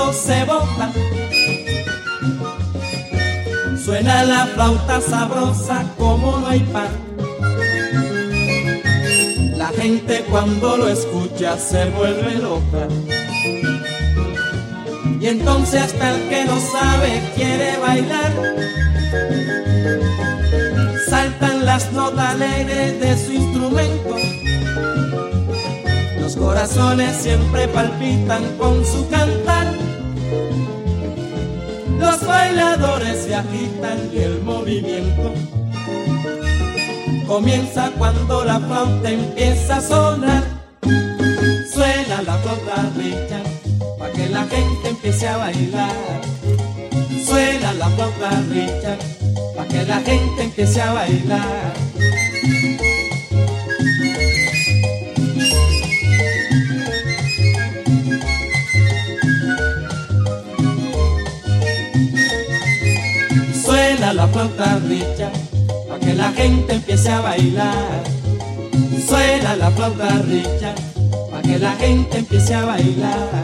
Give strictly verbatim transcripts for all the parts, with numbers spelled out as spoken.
cuando se bota. Suena la flauta sabrosa como no hay pan. La gente cuando lo escucha se vuelve loca. Y entonces hasta el que no sabe quiere bailar. Saltan las notas alegres de su instrumento. Los corazones siempre palpitan con su cantar. Los bailadores se agitan y el movimiento comienza cuando la flauta empieza a sonar. Suena la flauta rica pa' que la gente empiece a bailar. Suena la flauta rica pa' que la gente empiece a bailar. Suena la flauta rica pa' que la gente empiece a bailar. Suena la flauta rica pa' que la gente empiece a bailar.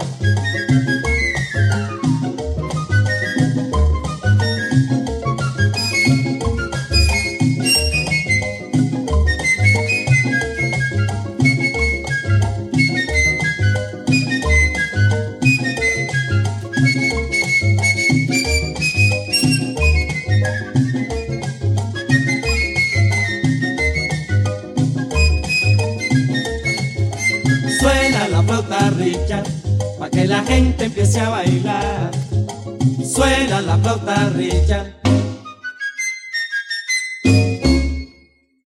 Suena la flauta rica pa' que la gente empiece a bailar. Suena la flauta rica